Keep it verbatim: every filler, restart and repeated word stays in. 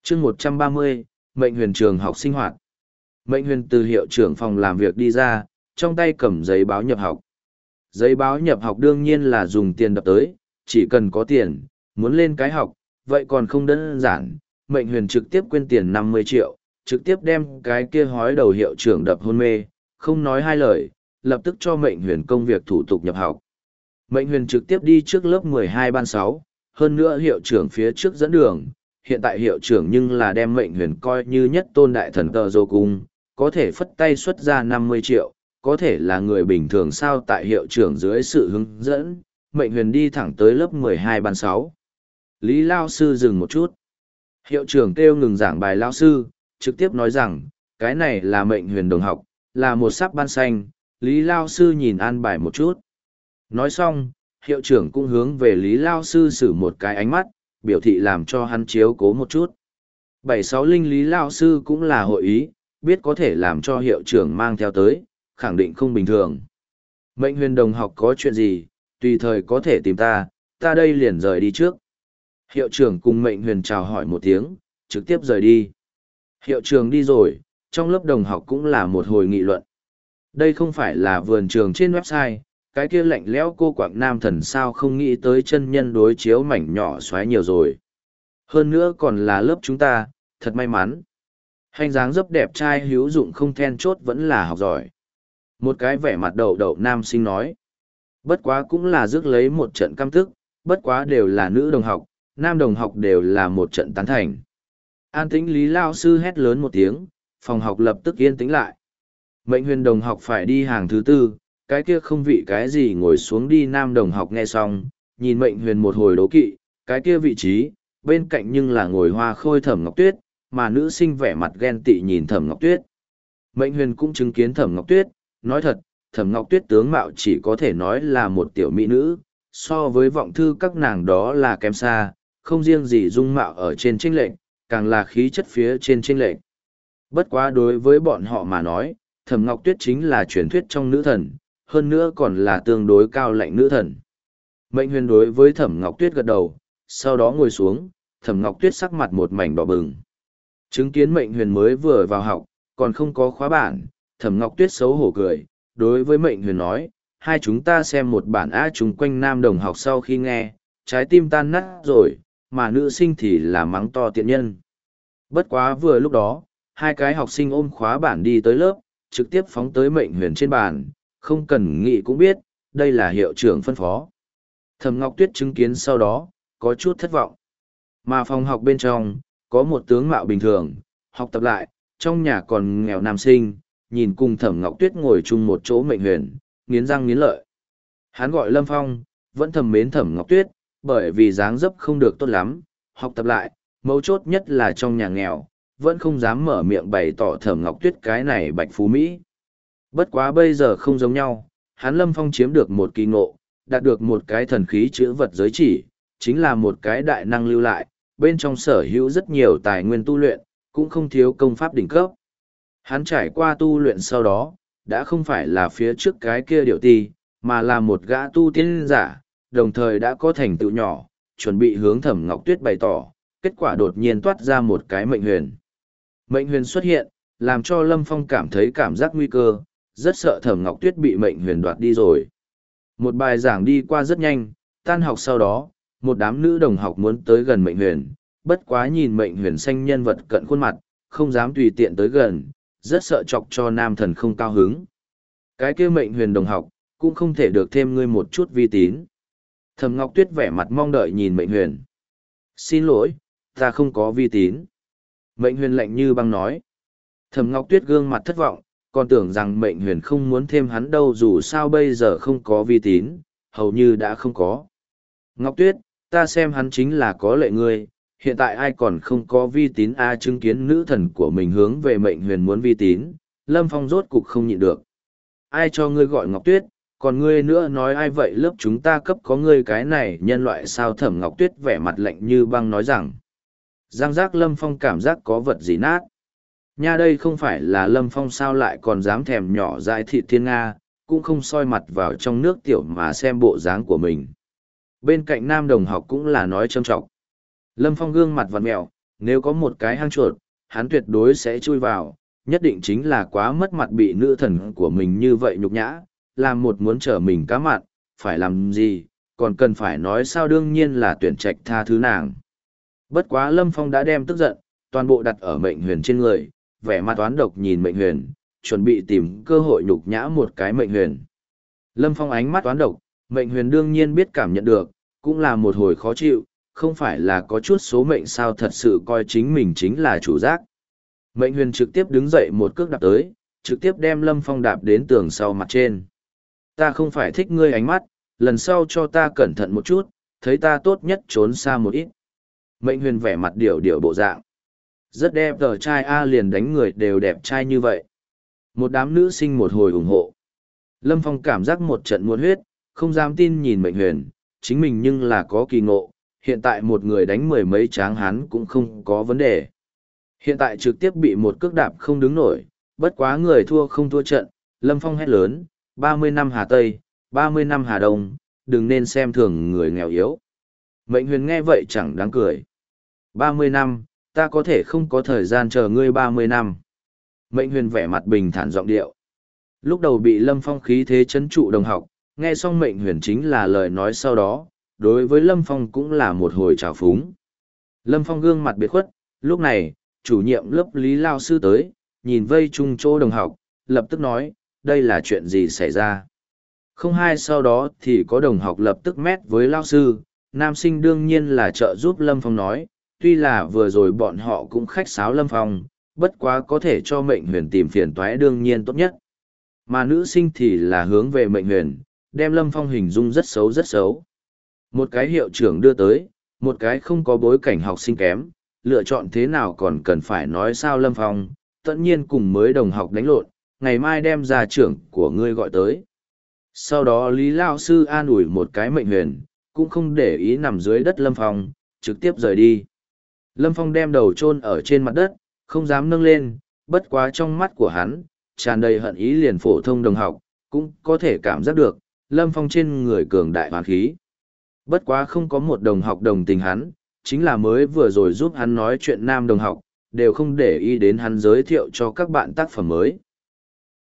chương một trăm ba mươi, mệnh huyền trường học sinh hoạt. Mệnh huyền từ hiệu trưởng phòng làm việc đi ra, trong tay cầm giấy báo nhập học. Giấy báo nhập học đương nhiên là dùng tiền đập tới, chỉ cần có tiền, muốn lên cái học, vậy còn không đơn giản. Mệnh huyền trực tiếp quyên tiền năm mươi triệu, trực tiếp đem cái kia hói đầu hiệu trưởng đập hôn mê, không nói hai lời, lập tức cho mệnh huyền công việc thủ tục nhập học. Mệnh huyền trực tiếp đi trước lớp mười hai ban sáu, hơn nữa hiệu trưởng phía trước dẫn đường. Hiện tại hiệu trưởng nhưng là đem mệnh huyền coi như nhất tôn đại thần tờ dô cung, có thể phất tay xuất ra năm mươi triệu, có thể là người bình thường sao tại hiệu trưởng dưới sự hướng dẫn, mệnh huyền đi thẳng tới lớp mười hai ban sáu. Lý Lao Sư dừng một chút. Hiệu trưởng kêu ngừng giảng bài Lao Sư, trực tiếp nói rằng, cái này là mệnh huyền đồng học, là một sắp ban xanh, Lý Lao Sư nhìn an bài một chút. Nói xong, hiệu trưởng cũng hướng về Lý Lao Sư sử một cái ánh mắt, biểu thị làm cho hắn chiếu cố một chút. Bảy sáu linh Lý Lao Sư cũng là hội ý, biết có thể làm cho hiệu trưởng mang theo tới, khẳng định không bình thường. Mệnh huyền đồng học có chuyện gì, tùy thời có thể tìm ta, ta đây liền rời đi trước. Hiệu trưởng cùng mệnh huyền chào hỏi một tiếng, trực tiếp rời đi. Hiệu trưởng đi rồi, trong lớp đồng học cũng là một hồi nghị luận. Đây không phải là vườn trường trên website, cái kia lạnh lẽo cô quạng nam thần sao không nghĩ tới chân nhân đối chiếu mảnh nhỏ xoáy nhiều rồi. Hơn nữa còn là lớp chúng ta, thật may mắn. Hành dáng dấp đẹp trai hữu dụng không then chốt vẫn là học giỏi. Một cái vẻ mặt đậu đậu nam sinh nói. Bất quá cũng là rước lấy một trận căm tức, bất quá đều là nữ đồng học, nam đồng học đều là một trận tán thành. An tĩnh Lý Lao Sư hét lớn một tiếng, phòng học lập tức yên tĩnh lại. Mệnh huyền đồng học phải đi hàng thứ tư, cái kia không vị cái gì ngồi xuống đi nam đồng học nghe xong, nhìn mệnh huyền một hồi đố kỵ, cái kia vị trí, bên cạnh nhưng là ngồi hoa khôi Thẩm Ngọc Tuyết, mà nữ sinh vẻ mặt ghen tị nhìn Thẩm Ngọc Tuyết. Mệnh huyền cũng chứng kiến Thẩm Ngọc Tuyết, nói thật, Thẩm Ngọc Tuyết tướng mạo chỉ có thể nói là một tiểu mỹ nữ, so với vọng thư các nàng đó là kém xa, không riêng gì dung mạo ở trên chênh lệch, càng là khí chất phía trên chênh lệch. Bất quá đối với bọn họ mà nói, Thẩm Ngọc Tuyết chính là truyền thuyết trong nữ thần, hơn nữa còn là tương đối cao lạnh nữ thần. Mệnh huyền đối với Thẩm Ngọc Tuyết gật đầu, sau đó ngồi xuống, Thẩm Ngọc Tuyết sắc mặt một mảnh đỏ bừng. Chứng kiến mệnh huyền mới vừa vào học, còn không có khóa bản, Thẩm Ngọc Tuyết xấu hổ cười, đối với mệnh huyền nói, hai chúng ta xem một bản á chúng quanh nam đồng học sau khi nghe, trái tim tan nát rồi, mà nữ sinh thì là mắng to tiện nhân. Bất quá vừa lúc đó, hai cái học sinh ôm khóa bản đi tới lớp, trực tiếp phóng tới mệnh huyền trên bàn, không cần nghĩ cũng biết, đây là hiệu trưởng phân phó. Thẩm Ngọc Tuyết chứng kiến sau đó, có chút thất vọng. Mà phòng học bên trong, có một tướng mạo bình thường, học tập lại, trong nhà còn nghèo nam sinh, nhìn cùng Thẩm Ngọc Tuyết ngồi chung một chỗ mệnh huyền, nghiến răng nghiến lợi. Hắn gọi Lâm Phong, vẫn thầm mến Thẩm Ngọc Tuyết, bởi vì dáng dấp không được tốt lắm, học tập lại, mấu chốt nhất là trong nhà nghèo, vẫn không dám mở miệng bày tỏ Thẩm Ngọc Tuyết cái này bạch phú Mỹ. Bất quá bây giờ không giống nhau, hắn Lâm Phong chiếm được một kỳ ngộ, đạt được một cái thần khí chữ vật giới chỉ, chính là một cái đại năng lưu lại, bên trong sở hữu rất nhiều tài nguyên tu luyện, cũng không thiếu công pháp đỉnh cấp. Hắn trải qua tu luyện sau đó, đã không phải là phía trước cái kia điệu ti, mà là một gã tu tiên giả, đồng thời đã có thành tựu nhỏ, chuẩn bị hướng Thẩm Ngọc Tuyết bày tỏ, kết quả đột nhiên toát ra một cái mệnh huyền. Mệnh huyền xuất hiện, làm cho Lâm Phong cảm thấy cảm giác nguy cơ, rất sợ Thẩm Ngọc Tuyết bị mệnh huyền đoạt đi rồi. Một bài giảng đi qua rất nhanh, tan học sau đó, một đám nữ đồng học muốn tới gần mệnh huyền, bất quá nhìn mệnh huyền xanh nhân vật cận khuôn mặt, không dám tùy tiện tới gần, rất sợ chọc cho nam thần không cao hứng. Cái kia mệnh huyền đồng học, cũng không thể được thêm ngươi một chút vi tín. Thẩm Ngọc Tuyết vẻ mặt mong đợi nhìn mệnh huyền. Xin lỗi, ta không có vi tín. Mệnh huyền lạnh như băng nói. Thẩm Ngọc Tuyết gương mặt thất vọng, còn tưởng rằng mệnh huyền không muốn thêm hắn đâu dù sao bây giờ không có vi tín, hầu như đã không có. Ngọc Tuyết, ta xem hắn chính là có lệ ngươi, hiện tại ai còn không có vi tín a chứng kiến nữ thần của mình hướng về mệnh huyền muốn vi tín, Lâm Phong rốt cục không nhịn được. Ai cho ngươi gọi Ngọc Tuyết, còn ngươi nữa nói ai vậy lớp chúng ta cấp có ngươi cái này nhân loại sao Thẩm Ngọc Tuyết vẻ mặt lạnh như băng nói rằng. Giang giác Lâm Phong cảm giác có vật gì nát. Nha đây không phải là Lâm Phong sao lại còn dám thèm nhỏ dại thị thiên Nga, cũng không soi mặt vào trong nước tiểu mà xem bộ dáng của mình. Bên cạnh nam đồng học cũng là nói trâm trọng. Lâm Phong gương mặt vặn mẹo, Nếu có một cái hang chuột, hắn tuyệt đối sẽ chui vào, nhất định chính là quá mất mặt bị nữ thần của mình như vậy nhục nhã, làm một muốn trở mình cá mặn, phải làm gì, còn cần phải nói sao, đương nhiên là tuyển trạch tha thứ nàng. Bất quá Lâm Phong đã đem tức giận, toàn bộ đặt ở mệnh huyền trên người, vẻ mặt toán độc nhìn mệnh huyền, chuẩn bị tìm cơ hội nhục nhã một cái mệnh huyền. Lâm Phong ánh mắt toán độc, mệnh huyền đương nhiên biết cảm nhận được, cũng là một hồi khó chịu, không phải là có chút số mệnh sao thật sự coi chính mình chính là chủ giác. Mệnh huyền trực tiếp đứng dậy một cước đạp tới, trực tiếp đem Lâm Phong đạp đến tường sau mặt trên. Ta không phải thích ngươi ánh mắt, lần sau cho ta cẩn thận một chút, thấy ta tốt nhất trốn xa một ít. Mệnh huyền vẻ mặt điệu điệu bộ dạng. Rất đẹp tờ trai A, liền đánh người đều đẹp trai như vậy. Một đám nữ sinh một hồi ủng hộ. Lâm Phong cảm giác một trận muôn huyết, không dám tin nhìn mệnh huyền, chính mình nhưng là có kỳ ngộ, hiện tại một người đánh mười mấy tráng hán cũng không có vấn đề. Hiện tại trực tiếp bị một cước đạp không đứng nổi, bất quá người thua không thua trận, Lâm Phong hét lớn, ba mươi năm Hà Tây, ba mươi năm Hà Đông, đừng nên xem thường người nghèo yếu. Mệnh huyền nghe vậy chẳng đáng cười. ba mươi năm, ta có thể không có thời gian chờ ngươi ba mươi năm. Mệnh huyền vẻ mặt bình thản giọng điệu. Lúc đầu bị Lâm Phong khí thế chấn trụ đồng học, nghe xong mệnh huyền chính là lời nói sau đó, đối với Lâm Phong cũng là một hồi trào phúng. Lâm Phong gương mặt biệt khuất, lúc này, chủ nhiệm lớp Lý Lao Sư tới, nhìn vây chung chỗ đồng học, lập tức nói, đây là chuyện gì xảy ra. Không hai sau đó thì có đồng học lập tức mét với Lao Sư, nam sinh đương nhiên là trợ giúp Lâm Phong nói, tuy là vừa rồi bọn họ cũng khách sáo Lâm Phong, bất quá có thể cho mệnh huyền tìm phiền toái đương nhiên tốt nhất. Mà nữ sinh thì là hướng về mệnh huyền, đem Lâm Phong hình dung rất xấu rất xấu. Một cái hiệu trưởng đưa tới, một cái không có bối cảnh học sinh kém, lựa chọn thế nào còn cần phải nói sao Lâm Phong, tất nhiên cùng mới đồng học đánh lộn, ngày mai đem ra trưởng của ngươi gọi tới. Sau đó Lý Lao Sư an ủi một cái mệnh huyền, cũng không để ý nằm dưới đất Lâm Phong, trực tiếp rời đi. Lâm Phong đem đầu chôn ở trên mặt đất, không dám nâng lên, bất quá trong mắt của hắn, tràn đầy hận ý liền phổ thông đồng học, cũng có thể cảm giác được, Lâm Phong trên người cường đại hoàn khí. Bất quá không có một đồng học đồng tình hắn, chính là mới vừa rồi giúp hắn nói chuyện nam đồng học, đều không để ý đến hắn giới thiệu cho các bạn tác phẩm mới.